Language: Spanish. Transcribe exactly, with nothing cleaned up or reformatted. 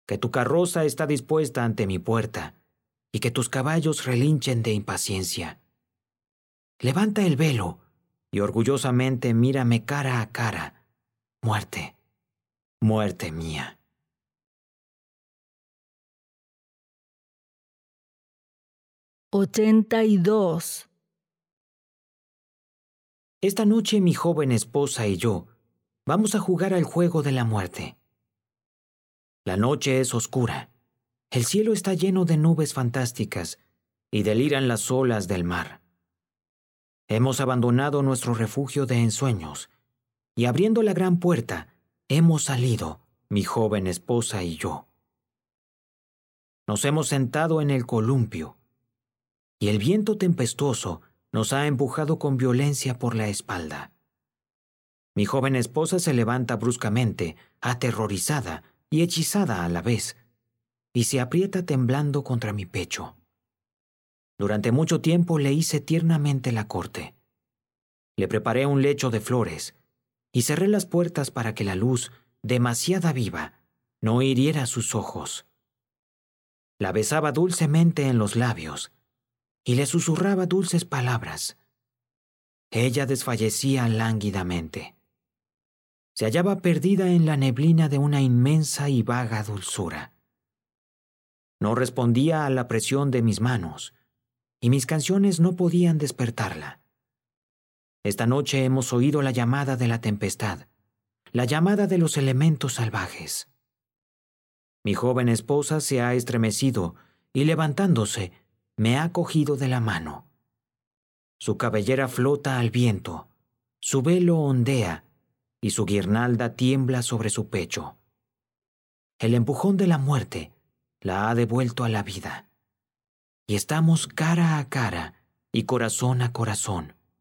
que tu carroza está dispuesta ante mi puerta y que tus caballos relinchen de impaciencia. Levanta el velo y orgullosamente mírame cara a cara. Muerte, muerte mía. ochenta y dos. Esta noche mi joven esposa y yo vamos a jugar al juego de la muerte. La noche es oscura, el cielo está lleno de nubes fantásticas y deliran las olas del mar. Hemos abandonado nuestro refugio de ensueños y abriendo la gran puerta, hemos salido, mi joven esposa y yo. Nos hemos sentado en el columpio y el viento tempestuoso nos ha empujado con violencia por la espalda. Mi joven esposa se levanta bruscamente, aterrorizada y hechizada a la vez, y se aprieta temblando contra mi pecho. Durante mucho tiempo le hice tiernamente la corte. Le preparé un lecho de flores y cerré las puertas para que la luz, demasiado viva, no hiriera sus ojos. La besaba dulcemente en los labios y le susurraba dulces palabras. Ella desfallecía lánguidamente. Se hallaba perdida en la neblina de una inmensa y vaga dulzura. No respondía a la presión de mis manos, y mis canciones no podían despertarla. Esta noche hemos oído la llamada de la tempestad, la llamada de los elementos salvajes. Mi joven esposa se ha estremecido y levantándose, me ha cogido de la mano. Su cabellera flota al viento, su velo ondea y su guirnalda tiembla sobre su pecho. El empujón de la muerte la ha devuelto a la vida. Y estamos cara a cara y corazón a corazón,